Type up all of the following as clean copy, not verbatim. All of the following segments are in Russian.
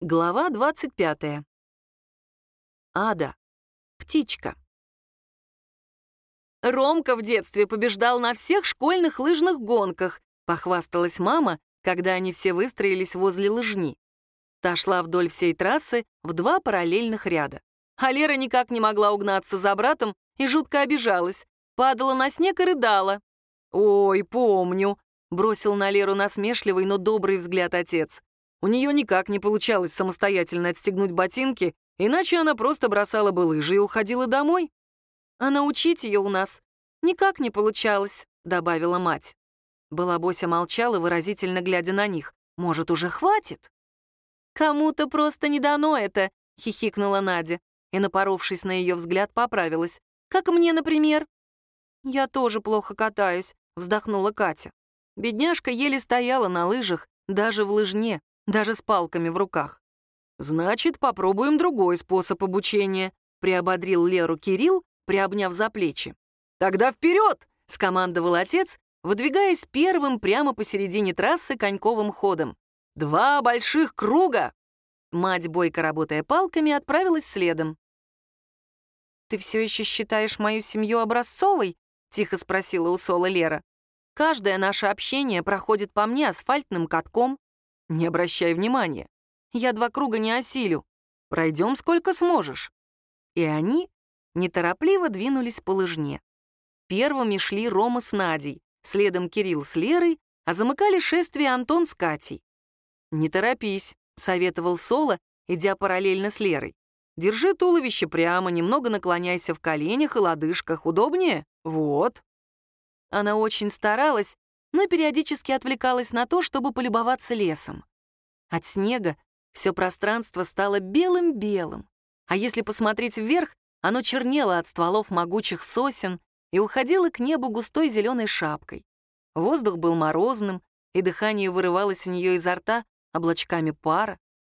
Глава 25. Ада. Птичка. «Ромка в детстве побеждал на всех школьных лыжных гонках», похвасталась мама, когда они все выстроились возле лыжни. Та шла вдоль всей трассы в 2 параллельных ряда. А Лера никак не могла угнаться за братом и жутко обижалась. Падала на снег и рыдала. «Ой, помню», — бросил на Леру насмешливый, но добрый взгляд отец. У нее никак не получалось самостоятельно отстегнуть ботинки, иначе она просто бросала бы лыжи и уходила домой. «А научить ее у нас никак не получалось», — добавила мать. Балабося молчала, выразительно глядя на них. «Может, уже хватит?» «Кому-то просто не дано это», — хихикнула Надя, и, напоровшись на ее взгляд, поправилась. «Как мне, например?» «Я тоже плохо катаюсь», — вздохнула Катя. Бедняжка еле стояла на лыжах, даже в лыжне, даже с палками в руках. «Значит, попробуем другой способ обучения», — приободрил Леру Кирилл, приобняв за плечи. «Тогда вперед!» — скомандовал отец, выдвигаясь первым прямо посередине трассы коньковым ходом. 2 больших круга!» Мать, бойко работая палками, отправилась следом. «Ты все еще считаешь мою семью образцовой?» — тихо спросила у Солы Лера. «Каждое наше общение проходит по мне асфальтным катком. Не обращай внимания. Я 2 круга не осилю. Пройдем сколько сможешь». И они неторопливо двинулись по лыжне. Первыми шли Рома с Надей, следом Кирилл с Лерой, а замыкали шествие Антон с Катей. «Не торопись», — советовал Соло, идя параллельно с Лерой. «Держи туловище прямо, немного наклоняйся в коленях и лодыжках. Удобнее? Вот». Она очень старалась, но периодически отвлекалась на то, чтобы полюбоваться лесом. От снега все пространство стало белым-белым, а если посмотреть вверх, оно чернело от стволов могучих сосен и уходило к небу густой зеленой шапкой. Воздух был морозным, и дыхание вырывалось у нее изо рта облачками пара.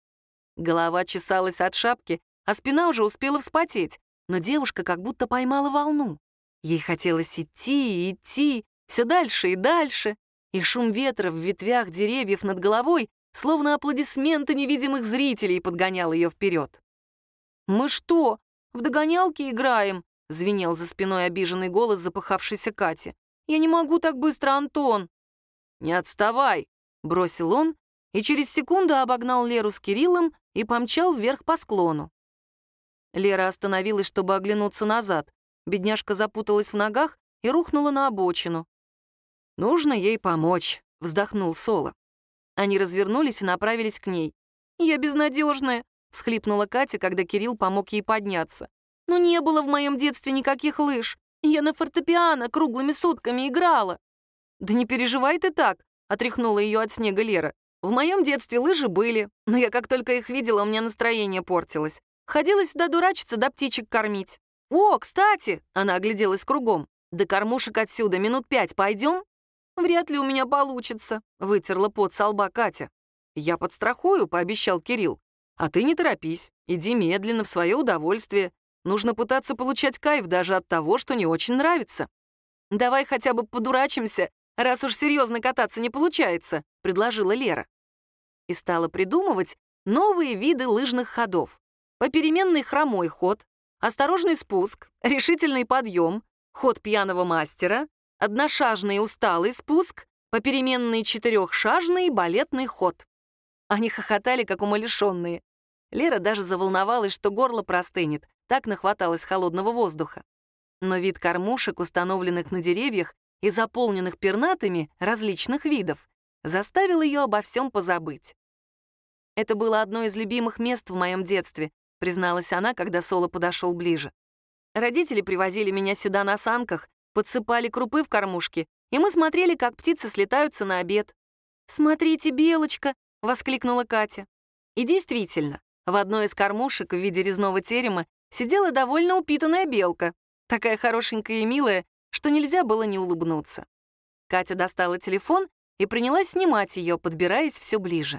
Голова чесалась от шапки, а спина уже успела вспотеть, но девушка как будто поймала волну. Ей хотелось идти и идти, все дальше и дальше, и шум ветра в ветвях деревьев над головой, словно аплодисменты невидимых зрителей, подгонял ее вперед. «Мы что, в догонялки играем?» — звенел за спиной обиженный голос запыхавшейся Кати. «Я не могу так быстро, Антон!» «Не отставай!» — бросил он, и через секунду обогнал Леру с Кириллом и помчал вверх по склону. Лера остановилась, чтобы оглянуться назад. Бедняжка запуталась в ногах и рухнула на обочину. «Нужно ей помочь», — вздохнул Соло. Они развернулись и направились к ней. «Я безнадежная», — всхлипнула Катя, когда Кирилл помог ей подняться. «Но не было в моем детстве никаких лыж. Я на фортепиано круглыми сутками играла». «Да не переживай ты так», — отряхнула ее от снега Лера. «В моем детстве лыжи были, но я как только их видела, у меня настроение портилось. Ходила сюда дурачиться да птичек кормить. О, кстати!» — она огляделась кругом. «До кормушек отсюда минут 5 пойдем?» «Вряд ли у меня получится», — вытерла пот со лба Катя. «Я подстрахую», — пообещал Кирилл. «А ты не торопись, иди медленно, в свое удовольствие. Нужно пытаться получать кайф даже от того, что не очень нравится». «Давай хотя бы подурачимся, раз уж серьезно кататься не получается», — предложила Лера. И стала придумывать новые виды лыжных ходов. Попеременный хромой ход, осторожный спуск, решительный подъем, ход пьяного мастера, одношажный усталый спуск, попеременный 4-шажный балетный ход. Они хохотали, как умалишенные. Лера даже заволновалась, что горло простынет, так нахваталось холодного воздуха. Но вид кормушек, установленных на деревьях и заполненных пернатыми различных видов, заставил ее обо всем позабыть. «Это было одно из любимых мест в моем детстве», призналась она, когда Соло подошел ближе. «Родители привозили меня сюда на санках, подсыпали крупы в кормушки, и мы смотрели, как птицы слетаются на обед». «Смотрите, белочка!» — воскликнула Катя. И действительно, в одной из кормушек в виде резного терема сидела довольно упитанная белка, такая хорошенькая и милая, что нельзя было не улыбнуться. Катя достала телефон и принялась снимать ее, подбираясь все ближе.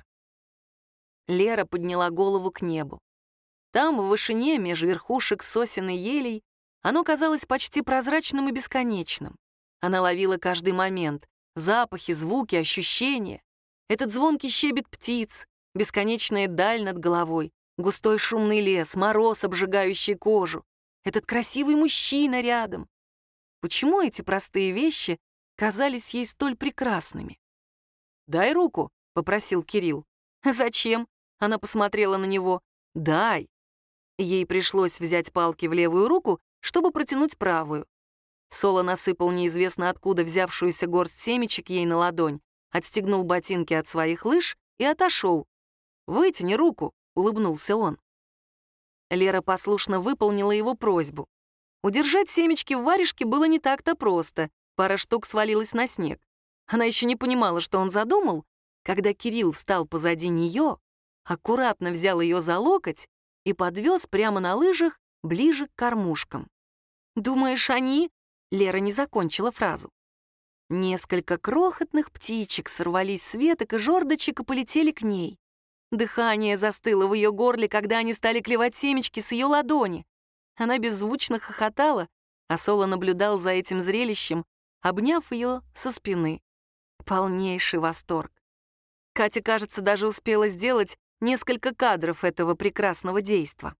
Лера подняла голову к небу. Там, в вышине, меж верхушек сосен и елей, оно казалось почти прозрачным и бесконечным. Она ловила каждый момент — запахи, звуки, ощущения. Этот звонкий щебет птиц, бесконечная даль над головой, густой шумный лес, мороз, обжигающий кожу. Этот красивый мужчина рядом. Почему эти простые вещи казались ей столь прекрасными? «Дай руку», — попросил Кирилл. «Зачем?» — она посмотрела на него. «Дай». Ей пришлось взять палки в левую руку, чтобы протянуть правую. Соло насыпал неизвестно откуда взявшуюся горсть семечек ей на ладонь, отстегнул ботинки от своих лыж и отошел. «Вытяни руку», — улыбнулся он. Лера послушно выполнила его просьбу. Удержать семечки в варежке было не так-то просто, пара штук свалилась на снег. Она еще не понимала, что он задумал, когда Кирилл встал позади нее, аккуратно взял ее за локоть и подвез прямо на лыжах ближе к кормушкам. «Думаешь, они...» — Лера не закончила фразу. Несколько крохотных птичек сорвались с веток и жердочек и полетели к ней. Дыхание застыло в ее горле, когда они стали клевать семечки с ее ладони. Она беззвучно хохотала, а Соло наблюдал за этим зрелищем, обняв ее со спины. Полнейший восторг. Катя, кажется, даже успела сделать несколько кадров этого прекрасного действа.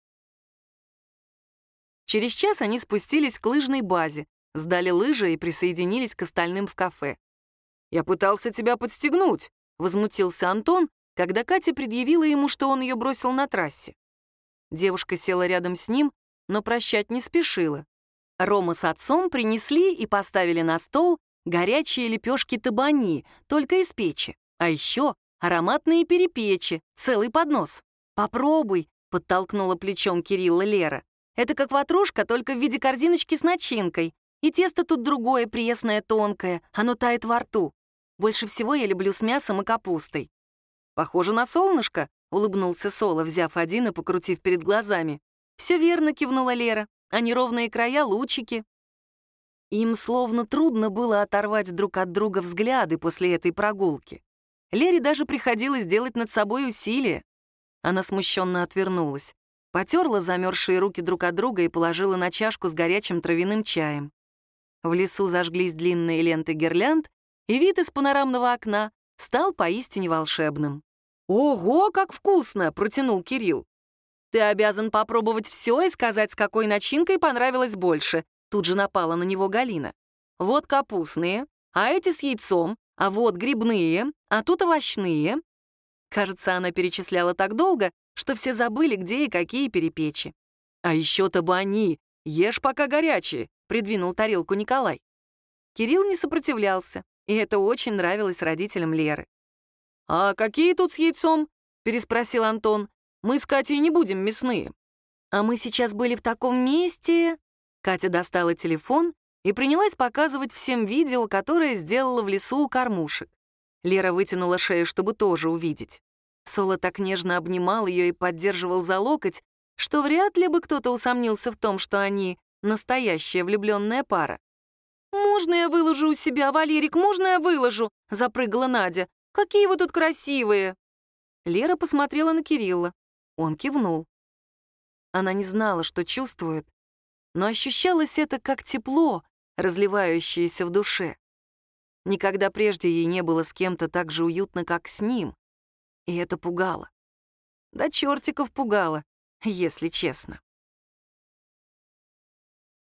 Через час они спустились к лыжной базе, сдали лыжи и присоединились к остальным в кафе. «Я пытался тебя подстегнуть», — возмутился Антон, когда Катя предъявила ему, что он ее бросил на трассе. Девушка села рядом с ним, но прощать не спешила. Рома с отцом принесли и поставили на стол горячие лепешки табани, только из печи, а еще ароматные перепечи, целый поднос. «Попробуй», — подтолкнула плечом Кирилла Лера. «Это как ватрушка, только в виде корзиночки с начинкой. И тесто тут другое, пресное, тонкое, оно тает во рту. Больше всего я люблю с мясом и капустой». «Похоже на солнышко», — улыбнулся Соло, взяв один и покрутив перед глазами. «Все верно», — кивнула Лера. «А неровные края — лучики». Им словно трудно было оторвать друг от друга взгляды после этой прогулки. Лере даже приходилось делать над собой усилия. Она смущенно отвернулась, потерла замерзшие руки друг от друга и положила на чашку с горячим травяным чаем. В лесу зажглись длинные ленты гирлянд, и вид из панорамного окна стал поистине волшебным. «Ого, как вкусно!» — протянул Кирилл. «Ты обязан попробовать все и сказать, с какой начинкой понравилось больше», — тут же напала на него Галина. «Вот капустные, а эти с яйцом, а вот грибные, а тут овощные». Кажется, она перечисляла так долго, что все забыли, где и какие перепечи. «А еще табани, ешь пока горячие», — придвинул тарелку Николай. Кирилл не сопротивлялся, и это очень нравилось родителям Леры. «А какие тут с яйцом?» — переспросил Антон. «Мы с Катей не будем мясные». «А мы сейчас были в таком месте...» Катя достала телефон и принялась показывать всем видео, которое сделала в лесу у кормушек. Лера вытянула шею, чтобы тоже увидеть. Соло так нежно обнимал ее и поддерживал за локоть, что вряд ли бы кто-то усомнился в том, что они настоящая влюбленная пара. «Можно я выложу у себя, Валерик, можно я выложу?» — запрыгала Надя. «Какие вы тут красивые!» Лера посмотрела на Кирилла. Он кивнул. Она не знала, что чувствует, но ощущалось это как тепло, разливающееся в душе. Никогда прежде ей не было с кем-то так же уютно, как с ним. И это пугало. До чертиков пугало, если честно.